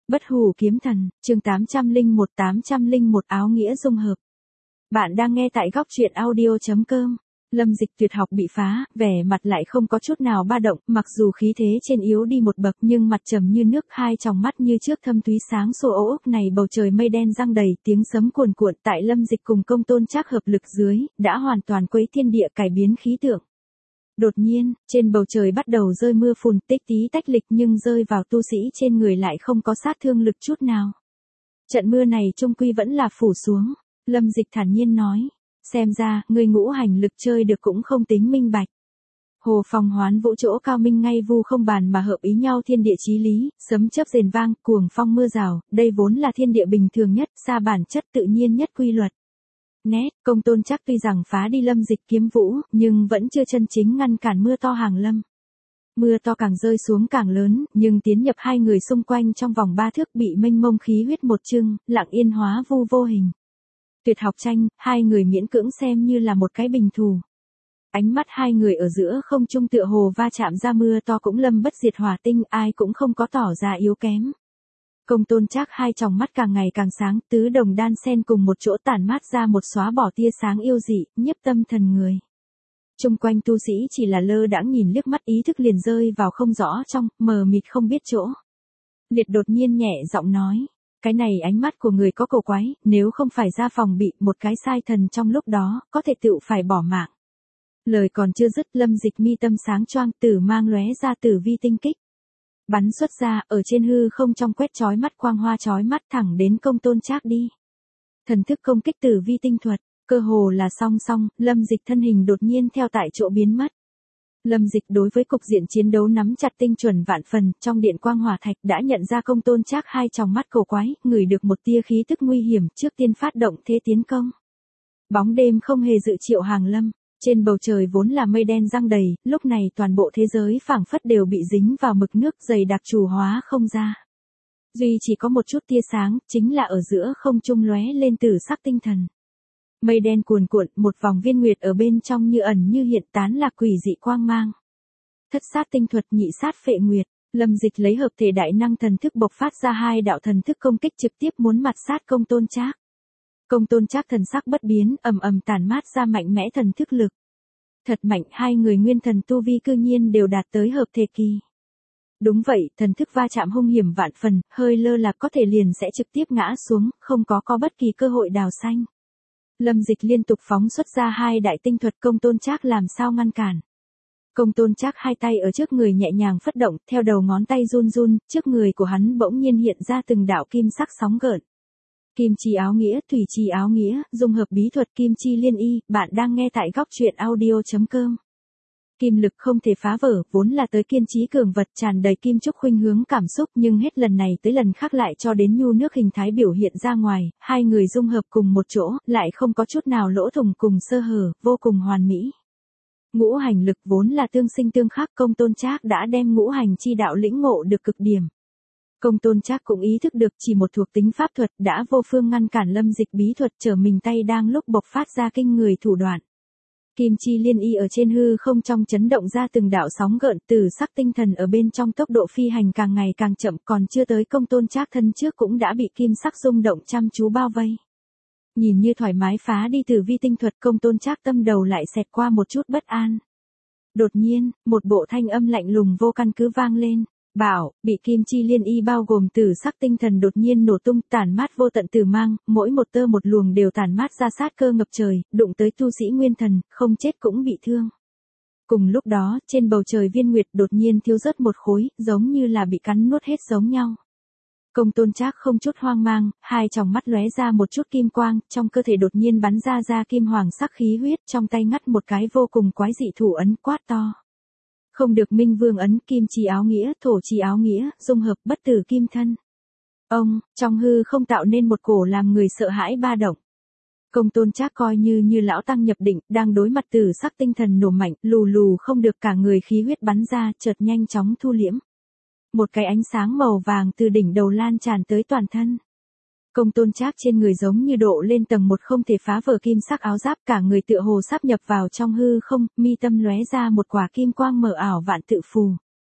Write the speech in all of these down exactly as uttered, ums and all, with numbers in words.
Bất hủ kiếm thần, chương tám trăm lẻ một tám trăm lẻ một áo nghĩa dung hợp. Bạn đang nghe tại góc truyện audio chấm com. Lâm Dịch tuyệt học bị phá, vẻ mặt lại không có chút nào ba động, mặc dù khí thế trên yếu đi một bậc nhưng mặt trầm như nước, hai tròng mắt như trước thâm thúy sáng sủa. Ố ốc này bầu trời mây đen giăng đầy, tiếng sấm cuồn cuộn tại Lâm Dịch cùng Công Tôn Trác hợp lực dưới, đã hoàn toàn quấy thiên địa, cải biến khí tượng. Đột nhiên, trên bầu trời bắt đầu rơi mưa phùn, tích tí tách lịch, nhưng rơi vào tu sĩ trên người lại không có sát thương lực chút nào. Trận mưa này chung quy vẫn là phủ xuống. Lâm Dịch thản nhiên nói, xem ra, người ngũ hành lực chơi được cũng không tính minh bạch. Hồ phong hoán vũ chỗ cao minh ngay vu không bàn mà hợp ý nhau thiên địa chí lý, sấm chớp rền vang, cuồng phong mưa rào, đây vốn là thiên địa bình thường nhất, xa bản chất tự nhiên nhất quy luật. Nét, Công Tôn Trác tuy rằng phá đi Lâm Dịch kiếm vũ, nhưng vẫn chưa chân chính ngăn cản mưa to hàng lâm. Mưa to càng rơi xuống càng lớn, nhưng tiến nhập hai người xung quanh trong vòng ba thước bị mênh mông khí huyết một chưng, lặng yên hóa vu vô hình. Tuyệt học tranh, hai người miễn cưỡng xem như là một cái bình thù. Ánh mắt hai người ở giữa không trung tựa hồ va chạm ra, mưa to cũng lâm bất diệt hỏa tinh, ai cũng không có tỏ ra yếu kém. Công Tôn Trác hai tròng mắt càng ngày càng sáng, tứ đồng đan xen cùng một chỗ tản mát ra một xóa bỏ tia sáng yêu dị, nhiếp tâm thần người. Chung quanh tu sĩ chỉ là lơ đãng nhìn liếc mắt, ý thức liền rơi vào không rõ trong, mờ mịt không biết chỗ. Liệt đột nhiên nhẹ giọng nói, cái này ánh mắt của người có cổ quái, nếu không phải ra phòng bị, một cái sai thần trong lúc đó, có thể tựu phải bỏ mạng. Lời còn chưa dứt, Lâm Dịch mi tâm sáng choang, tử mang lóe ra tử vi tinh kích. Bắn xuất ra, ở trên hư không trong quét chói mắt quang hoa chói mắt thẳng đến Công Tôn Trác đi. Thần thức công kích tử vi tinh thuật, cơ hồ là song song, Lâm Dịch thân hình đột nhiên theo tại chỗ biến mất. Lâm Dịch đối với cục diện chiến đấu nắm chặt tinh chuẩn vạn phần, trong điện quang hỏa thạch đã nhận ra Công Tôn Trác hai tròng mắt cổ quái, ngửi được một tia khí tức nguy hiểm, trước tiên phát động thế tiến công. Bóng đêm không hề dự triệu hàng lâm. Trên bầu trời vốn là mây đen giăng đầy, lúc này toàn bộ thế giới phảng phất đều bị dính vào mực nước dày đặc chủ hóa không ra. Duy chỉ có một chút tia sáng, chính là ở giữa không trung lóe lên tử sắc tinh thần. Mây đen cuồn cuộn, một vòng viên nguyệt ở bên trong như ẩn như hiện, tán lạc quỷ dị quang mang. Thất sát tinh thuật, nhị sát phệ nguyệt, Lâm Dịch lấy hợp thể đại năng thần thức bộc phát ra hai đạo thần thức công kích trực tiếp muốn mặt sát Công Tôn Trác. Công Tôn Trác thần sắc bất biến, ầm ầm tản mát ra mạnh mẽ thần thức lực. Thật mạnh, hai người nguyên thần tu vi cư nhiên đều đạt tới hợp thể kỳ. Đúng vậy, thần thức va chạm hung hiểm vạn phần, hơi lơ là có thể liền sẽ trực tiếp ngã xuống, không có có bất kỳ cơ hội đào xanh. Lâm Dịch liên tục phóng xuất ra hai đại tinh thuật, Công Tôn Trác làm sao ngăn cản. Công Tôn Trác hai tay ở trước người nhẹ nhàng phất động, theo đầu ngón tay run run, trước người của hắn bỗng nhiên hiện ra từng đạo kim sắc sóng gợn. Kim chi áo nghĩa, thủy chi áo nghĩa, dung hợp bí thuật kim chi liên y, bạn đang nghe tại góc truyện audio chấm com. Kim lực không thể phá vỡ, vốn là tới kiên trí cường vật, tràn đầy kim trúc khuynh hướng cảm xúc, nhưng hết lần này tới lần khác lại cho đến nhu nước hình thái biểu hiện ra ngoài, hai người dung hợp cùng một chỗ, lại không có chút nào lỗ thủng cùng sơ hở, vô cùng hoàn mỹ. Ngũ hành lực vốn là tương sinh tương khắc, Công Tôn Trác đã đem ngũ hành chi đạo lĩnh ngộ được cực điểm. Công Tôn Trác cũng ý thức được chỉ một thuộc tính pháp thuật đã vô phương ngăn cản Lâm Dịch bí thuật, trở mình tay đang lúc bộc phát ra kinh người thủ đoạn. Kim chi liên y ở trên hư không trong chấn động ra từng đạo sóng gợn, từ sắc tinh thần ở bên trong tốc độ phi hành càng ngày càng chậm, còn chưa tới Công Tôn Trác thân trước cũng đã bị kim sắc rung động chăm chú bao vây. Nhìn như thoải mái phá đi tử vi tinh thuật, Công Tôn Trác tâm đầu lại xẹt qua một chút bất an. Đột nhiên, một bộ thanh âm lạnh lùng vô căn cứ vang lên. Bảo, bị kim chi liên y bao gồm tử sắc tinh thần đột nhiên nổ tung, tản mát vô tận tử mang, mỗi một tơ một luồng đều tản mát ra sát cơ ngập trời, đụng tới tu sĩ nguyên thần, không chết cũng bị thương. Cùng lúc đó, trên bầu trời viên nguyệt đột nhiên thiếu rớt một khối, giống như là bị cắn nuốt hết giống nhau. Công Tôn Trác không chút hoang mang, hai tròng mắt lóe ra một chút kim quang, trong cơ thể đột nhiên bắn ra ra kim hoàng sắc khí huyết, trong tay ngắt một cái vô cùng quái dị thủ ấn, quát to. Không được minh vương ấn, kim chi áo nghĩa, thổ chi áo nghĩa, dung hợp bất tử kim thân. Ông, trong hư không tạo nên một cổ làm người sợ hãi ba động. Công Tôn Trác coi như như lão tăng nhập định, đang đối mặt tử sắc tinh thần nổ mạnh, lù lù không được, cả người khí huyết bắn ra, chợt nhanh chóng thu liễm. Một cái ánh sáng màu vàng từ đỉnh đầu lan tràn tới toàn thân. Công Tôn Trác trên người giống như độ lên tầng một không thể phá vỡ kim sắc áo giáp, cả người tựa hồ sáp nhập vào trong hư không, mi tâm lóe ra một quả kim quang mờ ảo vạn tự phù.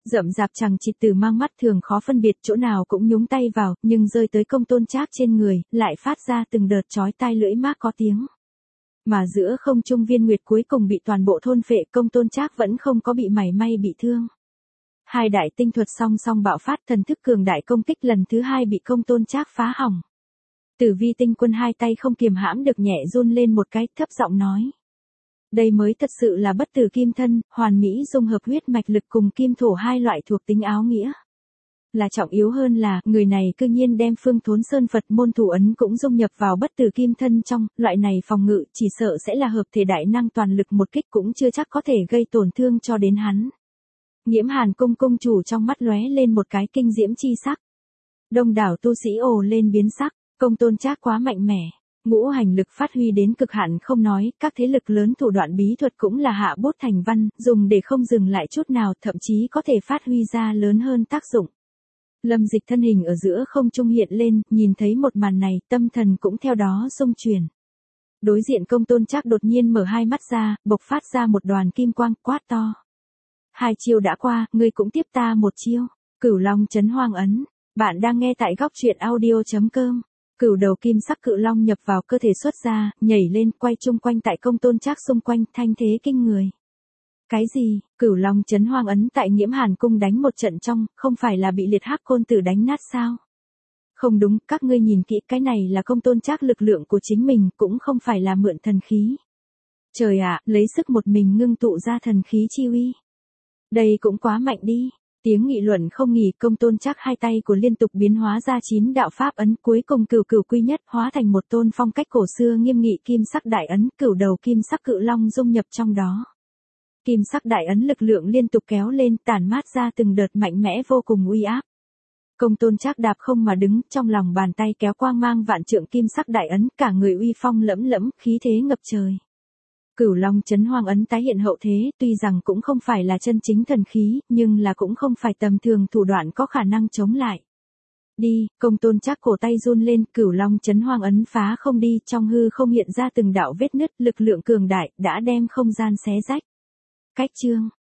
Rậm rạp chằng chịt từ mang mắt thường khó phân biệt, chỗ nào cũng nhúng tay vào, nhưng rơi tới Công Tôn Trác trên người, lại phát ra từng đợt chói tai lưỡi mác có tiếng. Mà giữa không trung Viên Nguyệt cuối cùng bị toàn bộ thôn phệ, Công Tôn Trác vẫn không có bị mảy may bị thương. Hai đại tinh thuật song song bạo phát, thần thức cường đại công kích lần thứ hai bị Công Tôn Trác phá hỏng. Tử Vi Tinh Quân hai tay không kiềm hãm được nhẹ run lên một cái, thấp giọng nói. Đây mới thật sự là bất tử kim thân, hoàn mỹ dung hợp huyết mạch lực cùng kim thổ hai loại thuộc tính áo nghĩa. Là trọng yếu hơn là, người này cư nhiên đem Phương Thốn Sơn Phật môn thủ ấn cũng dung nhập vào bất tử kim thân trong, loại này phòng ngự chỉ sợ sẽ là hợp thể đại năng toàn lực một kích cũng chưa chắc có thể gây tổn thương cho đến hắn. Nhiễm Hàn cung cung chủ trong mắt lóe lên một cái kinh diễm chi sắc. Đông đảo tu sĩ ồ lên biến sắc, Công Tôn Trác quá mạnh mẽ. Ngũ hành lực phát huy đến cực hạn không nói, các thế lực lớn thủ đoạn bí thuật cũng là hạ bút thành văn, dùng để không dừng lại chút nào, thậm chí có thể phát huy ra lớn hơn tác dụng. Lâm Dịch thân hình ở giữa không trung hiện lên, nhìn thấy một màn này, tâm thần cũng theo đó xung chuyển. Đối diện Công Tôn Trác đột nhiên mở hai mắt ra, bộc phát ra một đoàn kim quang, quát to. Hai chiêu đã qua, ngươi cũng tiếp ta một chiêu. Cửu Long Chấn Hoang Ấn. Bạn đang nghe tại góc truyện audio chấm com. Cửu đầu kim sắc cự long nhập vào cơ thể xuất ra, nhảy lên, quay chung quanh tại Công Tôn Trác xung quanh, thanh thế kinh người. Cái gì? Cửu Long Chấn Hoang Ấn tại Nhiễm Hàn cung đánh một trận trong, không phải là bị Liệt Hắc Côn Tử đánh nát sao? Không đúng, các ngươi nhìn kỹ, cái này là Công Tôn Trác lực lượng của chính mình, cũng không phải là mượn thần khí. Trời ạ, lấy sức một mình ngưng tụ ra thần khí chi uy. Đây cũng quá mạnh đi. Tiếng nghị luận không nghỉ, Công Tôn Trác hai tay của liên tục biến hóa ra chín đạo pháp ấn, cuối cùng cửu cửu quy nhất hóa thành một tôn phong cách cổ xưa nghiêm nghị kim sắc đại ấn, cửu đầu kim sắc cự long dung nhập trong đó. Kim sắc đại ấn lực lượng liên tục kéo lên, tản mát ra từng đợt mạnh mẽ vô cùng uy áp. Công Tôn Trác đạp không mà đứng, trong lòng bàn tay kéo quang mang vạn trượng kim sắc đại ấn, cả người uy phong lẫm lẫm, khí thế ngập trời. Cửu Long Chấn Hoang Ấn tái hiện hậu thế, tuy rằng cũng không phải là chân chính thần khí, nhưng là cũng không phải tầm thường thủ đoạn có khả năng chống lại. Đi, Công Tôn Trác cổ tay run lên, Cửu Long Chấn Hoang Ấn phá không đi, trong hư không hiện ra từng đạo vết nứt, lực lượng cường đại đã đem không gian xé rách. Cách chương,